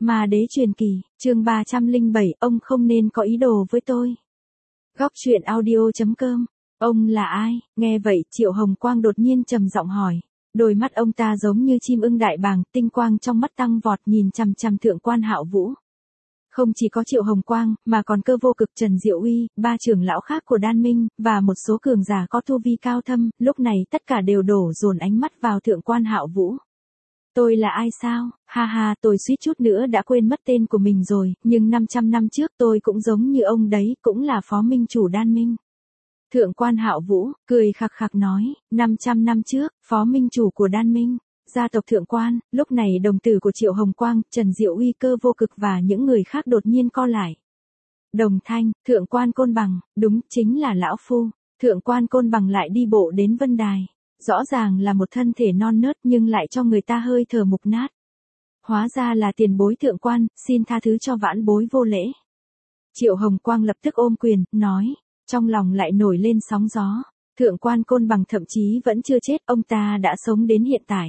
Ma đế truyền kỳ, chương 307, ông không nên có ý đồ với tôi. Góc truyện audio.com. Ông là ai? Nghe vậy, Triệu Hồng Quang đột nhiên trầm giọng hỏi. Đôi mắt ông ta giống như chim ưng đại bàng, tinh quang trong mắt tăng vọt nhìn chằm chằm Thượng quan Hạo Vũ. Không chỉ có Triệu Hồng Quang, mà còn Cơ Vô Cực, Trần Diệu Uy, ba trưởng lão khác của Đan Minh, và một số cường giả có tu vi cao thâm, lúc này tất cả đều đổ dồn ánh mắt vào Thượng quan Hạo Vũ. Tôi là ai sao? Ha ha, tôi suýt chút nữa đã quên mất tên của mình rồi, nhưng 500 năm trước tôi cũng giống như ông đấy, cũng là phó minh chủ Đan Minh. Thượng quan Hạo Vũ, cười khặc khặc nói, 500 năm trước, phó minh chủ của Đan Minh, gia tộc Thượng quan, lúc này đồng tử của Triệu Hồng Quang, Trần Diệu Uy, Cơ Vô Cực và những người khác đột nhiên co lại. Đồng thanh, Thượng quan Côn Bằng, đúng, chính là lão phu. Thượng quan Côn Bằng lại đi bộ đến vân đài. Rõ ràng là một thân thể non nớt nhưng lại cho người ta hơi thở mục nát. Hóa ra là tiền bối Thượng quan, xin tha thứ cho vãn bối vô lễ. Triệu Hồng Quang lập tức ôm quyền, nói, trong lòng lại nổi lên sóng gió. Thượng quan Côn Bằng thậm chí vẫn chưa chết, ông ta đã sống đến hiện tại.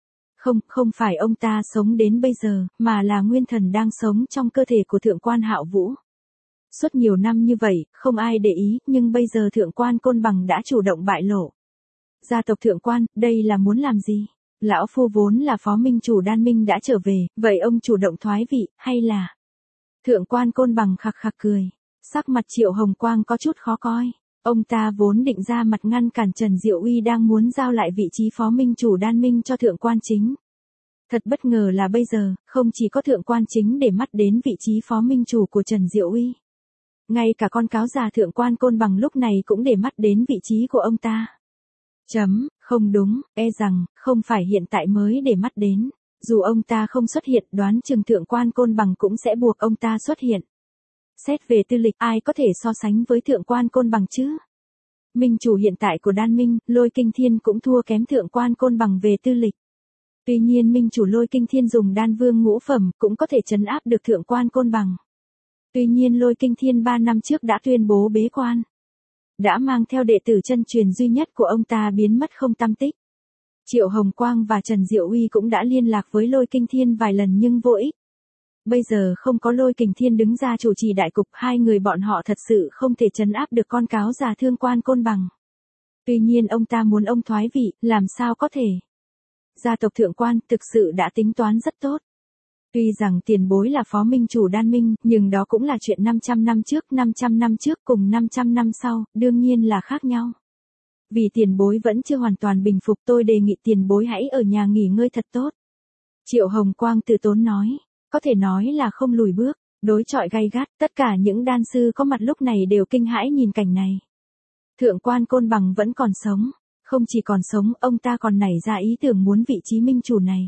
Không phải ông ta sống đến bây giờ, mà là nguyên thần đang sống trong cơ thể của Thượng quan Hạo Vũ. Suốt nhiều năm như vậy, không ai để ý, nhưng bây giờ Thượng quan Côn Bằng đã chủ động bại lộ. Gia tộc Thượng quan, đây là muốn làm gì? Lão phu vốn là phó minh chủ Đan Minh đã trở về, vậy ông chủ động thoái vị, hay là? Thượng quan Côn Bằng khặc khặc cười. Sắc mặt Triệu Hồng Quang có chút khó coi. Ông ta vốn định ra mặt ngăn cản Trần Diệu Uy đang muốn giao lại vị trí phó minh chủ Đan Minh cho Thượng quan Chính. Thật bất ngờ là bây giờ, không chỉ có Thượng quan Chính để mắt đến vị trí phó minh chủ của Trần Diệu Uy. Ngay cả con cáo già Thượng quan Côn Bằng lúc này cũng để mắt đến vị trí của ông ta. Không đúng, rằng, không phải hiện tại mới để mắt đến. Dù ông ta không xuất hiện, đoán chừng Thượng quan Côn Bằng cũng sẽ buộc ông ta xuất hiện. Xét về tư lịch, ai có thể so sánh với Thượng quan Côn Bằng chứ? Minh chủ hiện tại của Đan Minh, Lôi Kinh Thiên cũng thua kém Thượng quan Côn Bằng về tư lịch. Tuy nhiên Minh chủ Lôi Kinh Thiên dùng đan vương ngũ phẩm, cũng có thể trấn áp được Thượng quan Côn Bằng. Tuy nhiên Lôi Kinh Thiên 3 năm trước đã tuyên bố bế quan. Đã mang theo đệ tử chân truyền duy nhất của ông ta biến mất không tăm tích. Triệu Hồng Quang và Trần Diệu Uy cũng đã liên lạc với Lôi Kinh Thiên vài lần nhưng vô ích. Bây giờ không có Lôi Kinh Thiên đứng ra chủ trì đại cục, hai người bọn họ thật sự không thể trấn áp được con cáo già Thượng quan Côn Bằng. Tuy nhiên ông ta muốn ông thoái vị, làm sao có thể? Gia tộc Thượng quan thực sự đã tính toán rất tốt. Tuy rằng tiền bối là phó minh chủ Đan Minh, nhưng đó cũng là chuyện 500 năm trước, 500 năm trước cùng 500 năm sau, đương nhiên là khác nhau. Vì tiền bối vẫn chưa hoàn toàn bình phục, tôi đề nghị tiền bối hãy ở nhà nghỉ ngơi thật tốt. Triệu Hồng Quang từ tốn nói, có thể nói là không lùi bước, đối chọi gay gắt, tất cả những đan sư có mặt lúc này đều kinh hãi nhìn cảnh này. Thượng quan Côn Bằng vẫn còn sống, không chỉ còn sống, ông ta còn nảy ra ý tưởng muốn vị trí minh chủ này.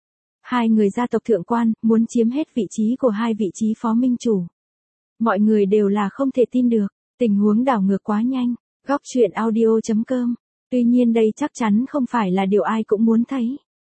Hai người gia tộc Thượng quan, muốn chiếm hết vị trí của hai vị trí phó minh chủ. Mọi người đều là không thể tin được, tình huống đảo ngược quá nhanh. Góc truyện audio.com. Tuy nhiên đây chắc chắn không phải là điều ai cũng muốn thấy.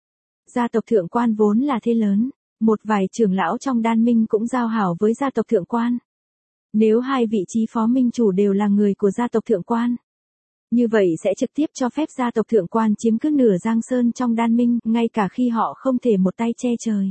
Gia tộc Thượng quan vốn là thế lớn, một vài trưởng lão trong Đan Minh cũng giao hảo với gia tộc Thượng quan. Nếu hai vị trí phó minh chủ đều là người của gia tộc Thượng quan, như vậy sẽ trực tiếp cho phép gia tộc Thượng quan chiếm cứ nửa Giang Sơn trong Đan Minh, ngay cả khi họ không thể một tay che trời.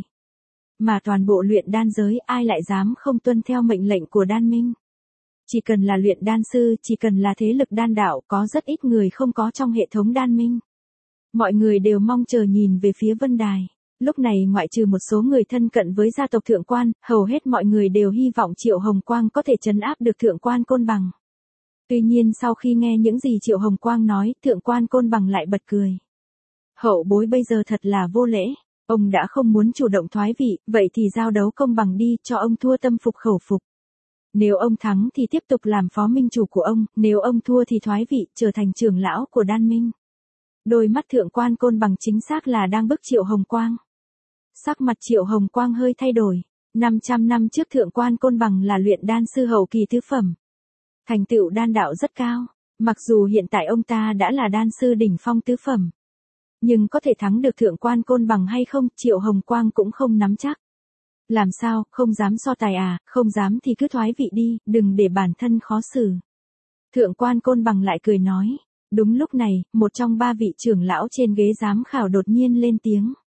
Mà toàn bộ luyện đan giới, ai lại dám không tuân theo mệnh lệnh của Đan Minh? Chỉ cần là luyện đan sư, chỉ cần là thế lực đan đạo, có rất ít người không có trong hệ thống Đan Minh. Mọi người đều mong chờ nhìn về phía vân đài. Lúc này ngoại trừ một số người thân cận với gia tộc Thượng quan, hầu hết mọi người đều hy vọng Triệu Hồng Quang có thể trấn áp được Thượng quan Côn Bằng. Tuy nhiên sau khi nghe những gì Triệu Hồng Quang nói, Thượng quan Côn Bằng lại bật cười. Hậu bối bây giờ thật là vô lễ. Ông đã không muốn chủ động thoái vị, vậy thì giao đấu công bằng đi, cho ông thua tâm phục khẩu phục. Nếu ông thắng thì tiếp tục làm phó minh chủ của ông, nếu ông thua thì thoái vị, trở thành trưởng lão của Đan Minh. Đôi mắt Thượng quan Côn Bằng chính xác là đang bức Triệu Hồng Quang. Sắc mặt Triệu Hồng Quang hơi thay đổi. 500 năm trước Thượng quan Côn Bằng là luyện đan sư hậu kỳ tứ phẩm. Thành tựu đan đạo rất cao. Mặc dù hiện tại ông ta đã là đan sư đỉnh phong tứ phẩm. Nhưng có thể thắng được Thượng quan Côn Bằng hay không, Triệu Hồng Quang cũng không nắm chắc. Làm sao, không dám so tài à, không dám thì cứ thoái vị đi, đừng để bản thân khó xử. Thượng quan Côn Bằng lại cười nói. Đúng lúc này, một trong ba vị trưởng lão trên ghế giám khảo đột nhiên lên tiếng.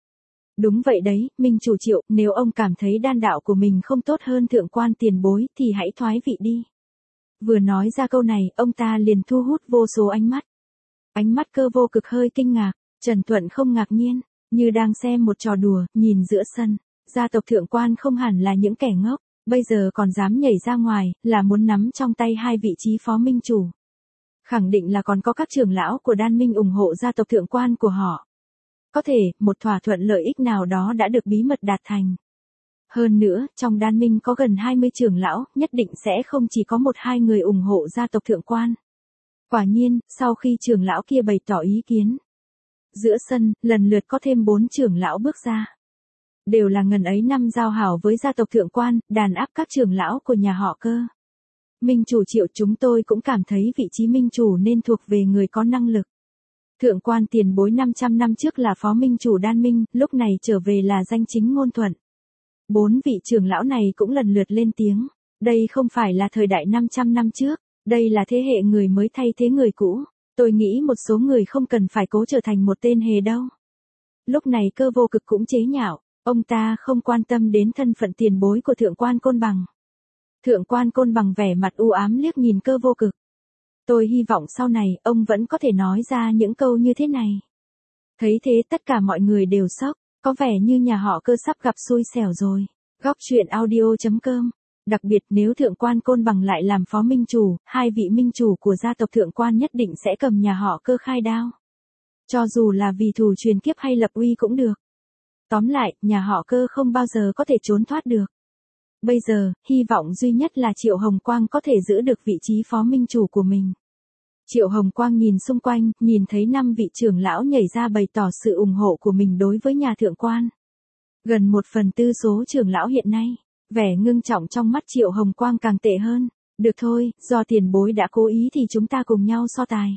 Đúng vậy đấy, minh chủ Triệu, nếu ông cảm thấy đan đạo của mình không tốt hơn thượng quan tiền bối thì hãy thoái vị đi. Vừa nói ra câu này, ông ta liền thu hút vô số ánh mắt. Ánh mắt Cơ Vô Cực hơi kinh ngạc, Trần Thuận không ngạc nhiên, như đang xem một trò đùa, nhìn giữa sân. Gia tộc thượng quan không hẳn là những kẻ ngốc, bây giờ còn dám nhảy ra ngoài, là muốn nắm trong tay hai vị trí phó minh chủ. Khẳng định là còn có các trưởng lão của đan minh ủng hộ gia tộc thượng quan của họ. Có thể, một thỏa thuận lợi ích nào đó đã được bí mật đạt thành. Hơn nữa, trong đan minh có gần 20 trưởng lão, nhất định sẽ không chỉ có một hai người ủng hộ gia tộc thượng quan. Quả nhiên, sau khi trưởng lão kia bày tỏ ý kiến, giữa sân, lần lượt có thêm 4 trưởng lão bước ra. Đều là ngần ấy năm giao hảo với gia tộc thượng quan, đàn áp các trưởng lão của nhà họ Cơ. Minh chủ Triệu, chúng tôi cũng cảm thấy vị trí minh chủ nên thuộc về người có năng lực. Thượng quan tiền bối 500 năm trước là phó minh chủ đan minh, lúc này trở về là danh chính ngôn thuận. 4 vị trưởng lão này cũng lần lượt lên tiếng. Đây không phải là thời đại 500 năm trước, đây là thế hệ người mới thay thế người cũ. Tôi nghĩ một số người không cần phải cố trở thành một tên hề đâu. Lúc này Cơ Vô Cực cũng chế nhạo, ông ta không quan tâm đến thân phận tiền bối của thượng quan Côn Bằng. Thượng quan Côn Bằng vẻ mặt u ám liếc nhìn Cơ Vô Cực. Tôi hy vọng sau này ông vẫn có thể nói ra những câu như thế này. Thấy thế tất cả mọi người đều sốc, có vẻ như nhà họ Cơ sắp gặp xui xẻo rồi. Góc truyện audio.com. Đặc biệt nếu thượng quan Côn Bằng lại làm phó minh chủ, hai vị minh chủ của gia tộc thượng quan nhất định sẽ cầm nhà họ Cơ khai đao. Cho dù là vì thù truyền kiếp hay lập uy cũng được. Tóm lại, nhà họ Cơ không bao giờ có thể trốn thoát được. Bây giờ, hy vọng duy nhất là Triệu Hồng Quang có thể giữ được vị trí phó minh chủ của mình. Triệu Hồng Quang nhìn xung quanh, nhìn thấy 5 vị trưởng lão nhảy ra bày tỏ sự ủng hộ của mình đối với nhà thượng quan. Gần 1/4 số trưởng lão hiện nay, vẻ ngưng trọng trong mắt Triệu Hồng Quang càng tệ hơn. Được thôi, do tiền bối đã cố ý thì chúng ta cùng nhau so tài.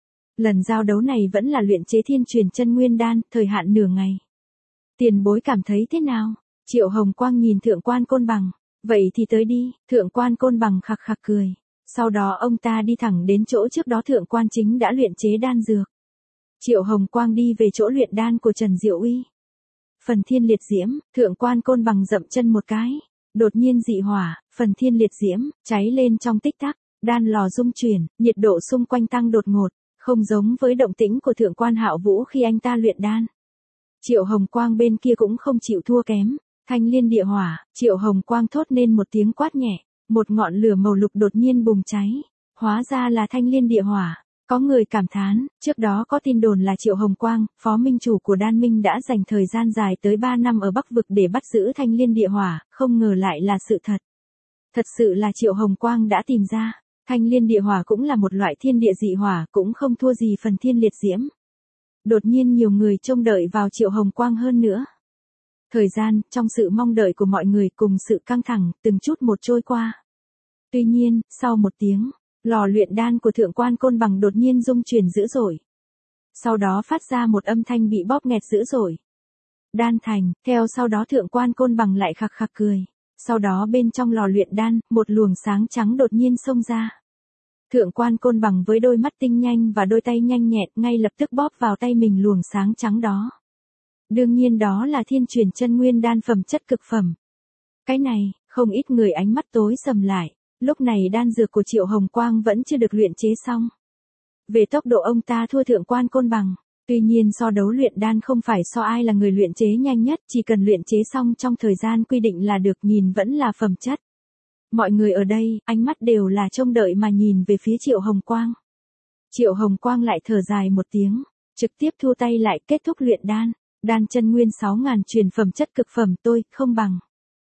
Lần giao đấu này vẫn là luyện chế thiên truyền chân nguyên đan, thời hạn nửa ngày. Tiền bối cảm thấy thế nào? Triệu Hồng Quang nhìn thượng quan Côn Bằng. Vậy thì tới đi, thượng quan Côn Bằng khặc khặc cười. Sau đó ông ta đi thẳng đến chỗ trước đó thượng quan chính đã luyện chế đan dược. Triệu Hồng Quang đi về chỗ luyện đan của Trần Diệu Uy. Phần thiên liệt diễm, thượng quan Côn Bằng dậm chân một cái. Đột nhiên dị hỏa, phần thiên liệt diễm, cháy lên trong tích tắc. Đan lò rung chuyển, nhiệt độ xung quanh tăng đột ngột. Không giống với động tĩnh của thượng quan Hạo Vũ khi anh ta luyện đan. Triệu Hồng Quang bên kia cũng không chịu thua kém. Thanh liên địa hỏa, Triệu Hồng Quang thốt nên một tiếng quát nhẹ. Một ngọn lửa màu lục đột nhiên bùng cháy. Hóa ra là thanh liên địa hỏa. Có người cảm thán, trước đó có tin đồn là Triệu Hồng Quang, phó minh chủ của đan minh đã dành thời gian dài tới 3 năm ở Bắc Vực để bắt giữ thanh liên địa hỏa, không ngờ lại là sự thật. Thật sự là Triệu Hồng Quang đã tìm ra, thanh liên địa hỏa cũng là một loại thiên địa dị hỏa, cũng không thua gì phần thiên liệt diễm. Đột nhiên nhiều người trông đợi vào Triệu Hồng Quang hơn nữa. Thời gian, trong sự mong đợi của mọi người cùng sự căng thẳng, từng chút một trôi qua. Tuy nhiên, sau một tiếng, lò luyện đan của thượng quan Côn Bằng đột nhiên rung chuyển dữ dội. Sau đó phát ra một âm thanh bị bóp nghẹt dữ dội. Đan thành, theo sau đó thượng quan Côn Bằng lại khặc khặc cười. Sau đó bên trong lò luyện đan, một luồng sáng trắng đột nhiên xông ra. Thượng quan Côn Bằng với đôi mắt tinh nhanh và đôi tay nhanh nhẹn ngay lập tức bóp vào tay mình luồng sáng trắng đó. Đương nhiên đó là thiên truyền chân nguyên đan phẩm chất cực phẩm. Cái này, không ít người ánh mắt tối sầm lại. Lúc này đan dược của Triệu Hồng Quang vẫn chưa được luyện chế xong. Về tốc độ ông ta thua thượng quan Côn Bằng. Tuy nhiên so đấu luyện đan không phải so ai là người luyện chế nhanh nhất, chỉ cần luyện chế xong trong thời gian quy định là được, nhìn vẫn là phẩm chất. Mọi người ở đây, ánh mắt đều là trông đợi mà nhìn về phía Triệu Hồng Quang. Triệu Hồng Quang lại thở dài một tiếng, trực tiếp thu tay lại kết thúc luyện đan. Đan chân nguyên 6.000 truyền phẩm chất cực phẩm tôi không bằng.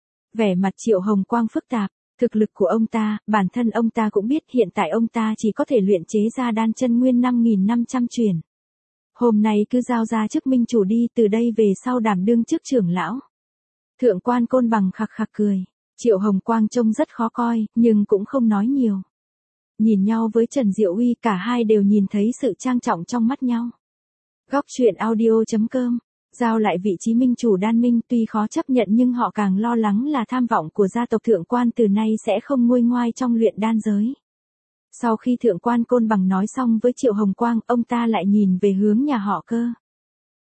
Vẻ mặt Triệu Hồng Quang phức tạp. Thực lực của ông ta, bản thân ông ta cũng biết hiện tại ông ta chỉ có thể luyện chế ra đan chân nguyên 5.500 truyền. Hôm nay cứ giao ra chức minh chủ đi, từ đây về sau đảm đương chức trưởng lão. Thượng quan Côn Bằng khặc khặc cười. Triệu Hồng Quang trông rất khó coi, nhưng cũng không nói nhiều. Nhìn nhau với Trần Diệu Uy, cả hai đều nhìn thấy sự trang trọng trong mắt nhau. Góc truyện audio.com. Giao lại vị trí minh chủ đan minh tuy khó chấp nhận nhưng họ càng lo lắng là tham vọng của gia tộc thượng quan từ nay sẽ không nguôi ngoai trong luyện đan giới. Sau khi thượng quan Côn Bằng nói xong với Triệu Hồng Quang, ông ta lại nhìn về hướng nhà họ Cơ.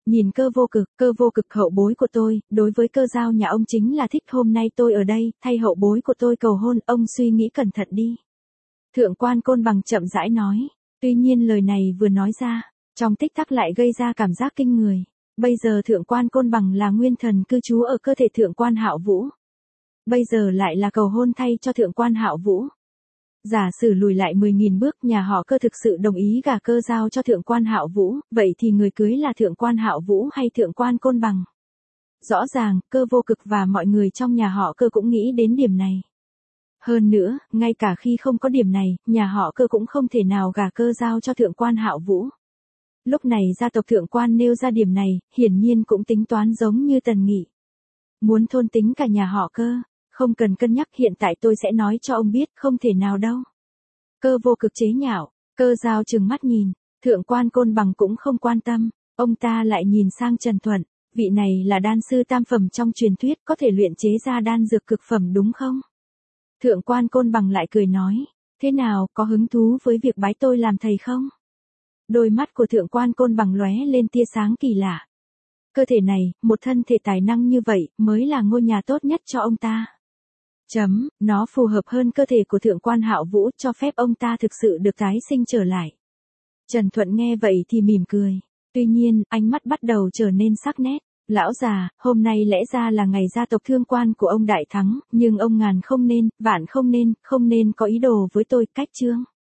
Nhìn cơ vô cực hậu bối của tôi, đối với Cơ Giao nhà ông chính là thích, hôm nay tôi ở đây, thay hậu bối của tôi cầu hôn, ông suy nghĩ cẩn thận đi. Thượng quan Côn Bằng chậm rãi nói, tuy nhiên lời này vừa nói ra, trong tích tắc lại gây ra cảm giác kinh người. Bây giờ thượng quan Côn Bằng là nguyên thần cư trú ở cơ thể thượng quan Hạo Vũ. Bây giờ lại là cầu hôn thay cho thượng quan Hạo Vũ. Giả sử lùi lại 10.000 bước, nhà họ Cơ thực sự đồng ý gả Cơ Giao cho thượng quan Hạo Vũ, vậy thì người cưới là thượng quan Hạo Vũ hay thượng quan Côn Bằng? Rõ ràng, Cơ vô cực và mọi người trong nhà họ Cơ cũng nghĩ đến điểm này. Hơn nữa, ngay cả khi không có điểm này, nhà họ Cơ cũng không thể nào gả Cơ Giao cho thượng quan Hạo Vũ. Lúc này gia tộc thượng quan nêu ra điểm này, hiển nhiên cũng tính toán giống như Tần Nghị. Muốn thôn tính cả nhà họ Cơ, không cần cân nhắc, hiện tại tôi sẽ nói cho ông biết, không thể nào đâu. Cơ vô cực chế nhạo, Cơ Giao trừng mắt nhìn, thượng quan Côn Bằng cũng không quan tâm, ông ta lại nhìn sang Trần Thuận, vị này là đan sư tam phẩm trong truyền thuyết, có thể luyện chế ra đan dược cực phẩm đúng không? Thượng quan Côn Bằng lại cười nói, thế nào, có hứng thú với việc bái tôi làm thầy không? Đôi mắt của thượng quan Côn Bằng lóe lên tia sáng kỳ lạ. Cơ thể này, một thân thể tài năng như vậy, mới là ngôi nhà tốt nhất cho ông ta. Nó phù hợp hơn cơ thể của thượng quan Hạo Vũ, cho phép ông ta thực sự được tái sinh trở lại. Trần Thuận nghe vậy thì mỉm cười. Tuy nhiên, ánh mắt bắt đầu trở nên sắc nét. Lão già, hôm nay lẽ ra là ngày gia tộc Thương Quan của ông đại thắng, nhưng ông ngàn không nên, vạn không nên có ý đồ với tôi, cách chương.